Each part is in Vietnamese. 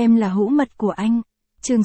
Em là hữu mật của anh. Chương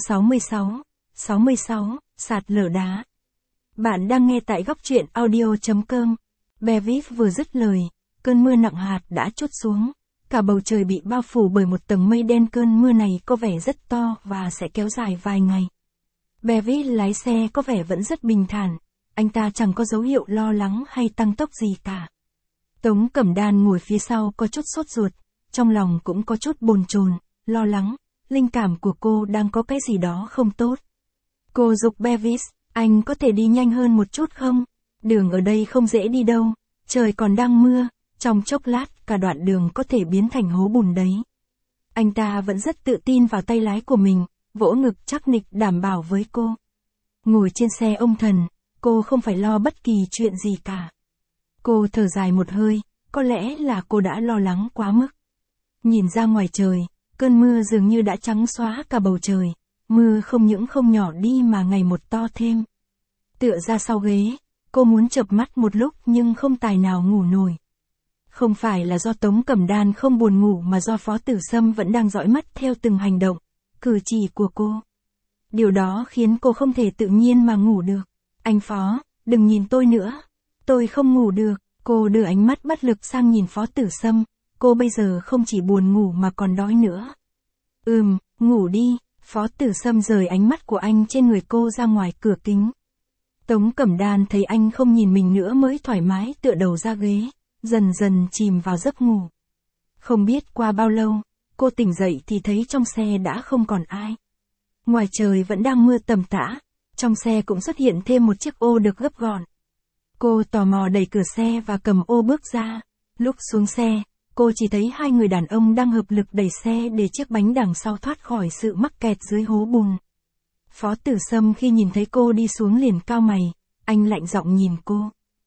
66, sạt lở đá. Bạn đang nghe tại góc truyện audio.com. Bevis vừa dứt lời, cơn mưa nặng hạt đã trút xuống. Cả bầu trời bị bao phủ bởi một tầng mây đen. Cơn mưa này có vẻ rất to và sẽ kéo dài vài ngày. Bevis lái xe có vẻ vẫn rất bình thản. Anh ta chẳng có dấu hiệu lo lắng hay tăng tốc gì cả. Tống Cẩm Đan ngồi phía sau có chút sốt ruột, trong lòng cũng có chút bồn chồn, lo lắng, linh cảm của cô đang có cái gì đó không tốt. Cô giục Bevis, anh có thể đi nhanh hơn một chút không? Đường ở đây không dễ đi đâu, trời còn đang mưa, trong chốc lát cả đoạn đường có thể biến thành hố bùn đấy. Anh ta vẫn rất tự tin vào tay lái của mình, vỗ ngực chắc nịch đảm bảo với cô. Ngồi trên xe ông thần, cô không phải lo bất kỳ chuyện gì cả. Cô thở dài một hơi, có lẽ là cô đã lo lắng quá mức. Nhìn ra ngoài trời, cơn mưa dường như đã trắng xóa cả bầu trời, mưa không những không nhỏ đi mà ngày một to thêm. Tựa ra sau ghế, cô muốn chợp mắt một lúc nhưng không tài nào ngủ nổi. Không phải là do Tống Cẩm Đan không buồn ngủ mà do Phó Tử Sâm vẫn đang dõi mắt theo từng hành động, cử chỉ của cô. Điều đó khiến cô không thể tự nhiên mà ngủ được. Anh Phó, đừng nhìn tôi nữa. Tôi không ngủ được. Cô đưa ánh mắt bất lực sang nhìn Phó Tử Sâm. Cô bây giờ không chỉ buồn ngủ mà còn đói nữa. Ngủ đi. Phó Tử Sâm rời ánh mắt của anh trên người cô ra ngoài cửa kính. Tống Cẩm Đan thấy anh không nhìn mình nữa mới thoải mái tựa đầu ra ghế, dần dần chìm vào giấc ngủ. Không biết qua bao lâu, cô tỉnh dậy thì thấy trong xe đã không còn ai. Ngoài trời vẫn đang mưa tầm tã, trong xe cũng xuất hiện thêm một chiếc ô được gấp gọn. Cô tò mò đẩy cửa xe và cầm ô bước ra. Lúc xuống xe, cô chỉ thấy hai người đàn ông đang hợp lực đẩy xe để chiếc bánh đằng sau thoát khỏi sự mắc kẹt dưới hố bùn. Phó Tử Sâm khi nhìn thấy cô đi xuống liền cau mày, anh lạnh giọng nhìn cô.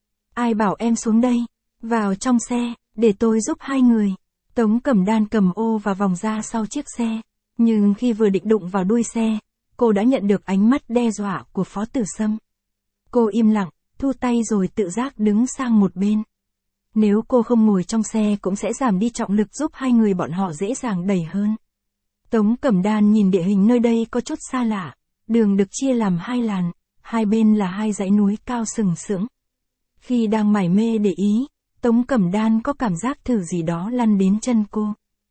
Ai bảo em xuống đây? Vào trong xe, để tôi giúp hai người. Tống Cẩm Đan cầm ô và vòng ra sau chiếc xe, nhưng khi vừa định đụng vào đuôi xe, cô đã nhận được ánh mắt đe dọa của Phó Tử Sâm. Cô im lặng, thu tay rồi tự giác đứng sang một bên. Nếu cô không ngồi trong xe cũng sẽ giảm đi trọng lực giúp hai người bọn họ dễ dàng đẩy hơn. Tống Cẩm Đan nhìn địa hình nơi đây có chút xa lạ, đường được chia làm hai làn, hai bên là hai dãy núi cao sừng sững. Khi đang mải mê để ý, Tống Cẩm Đan có cảm giác thử gì đó lăn đến chân cô.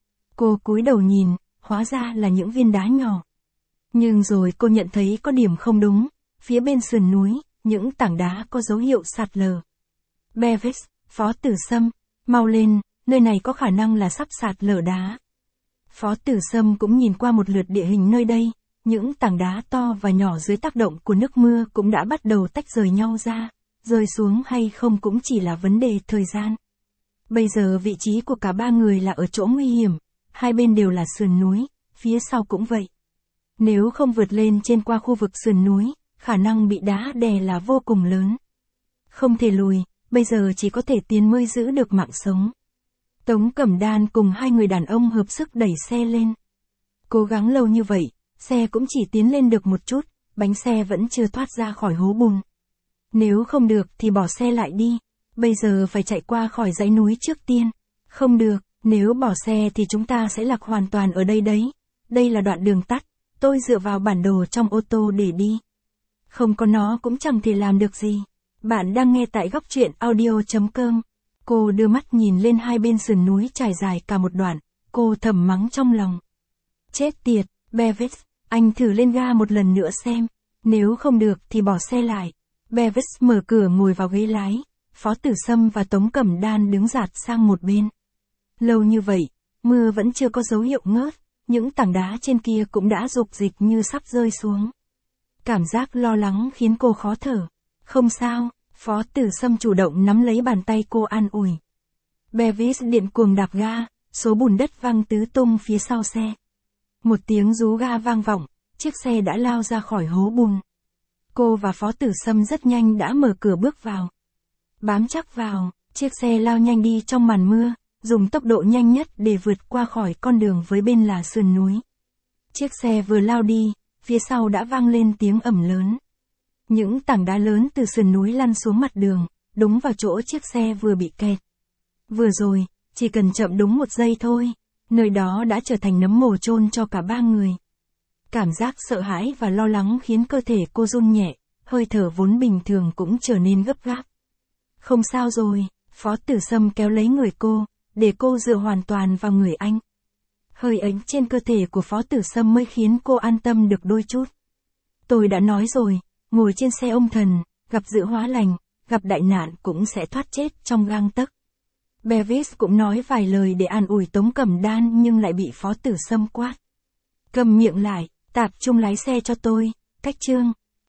Cô cúi đầu nhìn, hóa ra là những viên đá nhỏ. Nhưng rồi cô nhận thấy có điểm không đúng, phía bên sườn núi, những tảng đá có dấu hiệu sạt lở. Bevis, Phó Tử Sâm, mau lên, nơi này có khả năng là sắp sạt lở đá. Phó Tử Sâm cũng nhìn qua một lượt địa hình nơi đây, những tảng đá to và nhỏ dưới tác động của nước mưa cũng đã bắt đầu tách rời nhau ra, rơi xuống hay không cũng chỉ là vấn đề thời gian. Bây giờ vị trí của cả ba người là ở chỗ nguy hiểm, hai bên đều là sườn núi, phía sau cũng vậy. Nếu không vượt lên trên qua khu vực sườn núi, khả năng bị đá đè là vô cùng lớn. Không thể lùi, bây giờ chỉ có thể tiến mới giữ được mạng sống. Tống Cẩm Đan cùng hai người đàn ông hợp sức đẩy xe lên. Cố gắng lâu như vậy, xe cũng chỉ tiến lên được một chút, bánh xe vẫn chưa thoát ra khỏi hố bùn. Nếu không được thì bỏ xe lại đi, bây giờ phải chạy qua khỏi dãy núi trước tiên. Không được, nếu bỏ xe thì chúng ta sẽ lạc hoàn toàn ở đây đấy. Đây là đoạn đường tắt, tôi dựa vào bản đồ trong ô tô để đi. Không có nó cũng chẳng thể làm được gì. Bạn đang nghe tại góc truyện audio.com. Cô đưa mắt nhìn lên hai bên sườn núi trải dài cả một đoạn, cô thầm mắng trong lòng. Chết tiệt, Bevis, anh thử lên ga một lần nữa xem, nếu không được thì bỏ xe lại. Bevis mở cửa ngồi vào ghế lái, Phó Tử Sâm và Tống Cẩm Đan đứng dạt sang một bên. Lâu như vậy, mưa vẫn chưa có dấu hiệu ngớt, những tảng đá trên kia cũng đã rục rịch như sắp rơi xuống. Cảm giác lo lắng khiến cô khó thở. Không sao, Phó Tử Sâm chủ động nắm lấy bàn tay cô an ủi. Bevis điện cuồng đạp ga, số bùn đất văng tứ tung phía sau xe. Một tiếng rú ga vang vọng, chiếc xe đã lao ra khỏi hố bùn. Cô và Phó Tử Sâm rất nhanh đã mở cửa bước vào. Bám chắc vào, chiếc xe lao nhanh đi trong màn mưa, dùng tốc độ nhanh nhất để vượt qua khỏi con đường với bên là sườn núi. Chiếc xe vừa lao đi, phía sau đã vang lên tiếng ầm lớn. Những tảng đá lớn từ sườn núi lăn xuống mặt đường, đúng vào chỗ chiếc xe vừa bị kẹt. Vừa rồi, chỉ cần chậm đúng một giây thôi, Nơi đó đã trở thành nấm mồ chôn cho cả ba người. Cảm giác sợ hãi và lo lắng khiến cơ thể cô run nhẹ, hơi thở vốn bình thường cũng trở nên gấp gáp. Không sao rồi, Phó Tử Sâm kéo lấy người cô, để cô dựa hoàn toàn vào người anh. Hơi ấm trên cơ thể của Phó Tử Sâm mới khiến cô an tâm được đôi chút. Tôi đã nói rồi, ngồi trên xe ông thần, gặp dự hóa lành, gặp đại nạn cũng sẽ thoát chết trong gang tấc. Bevis cũng nói vài lời để an ủi Tống Cẩm Đan nhưng lại bị Phó Tử Sâm quát. Cầm miệng lại, tập trung lái xe cho tôi, Cách Trương.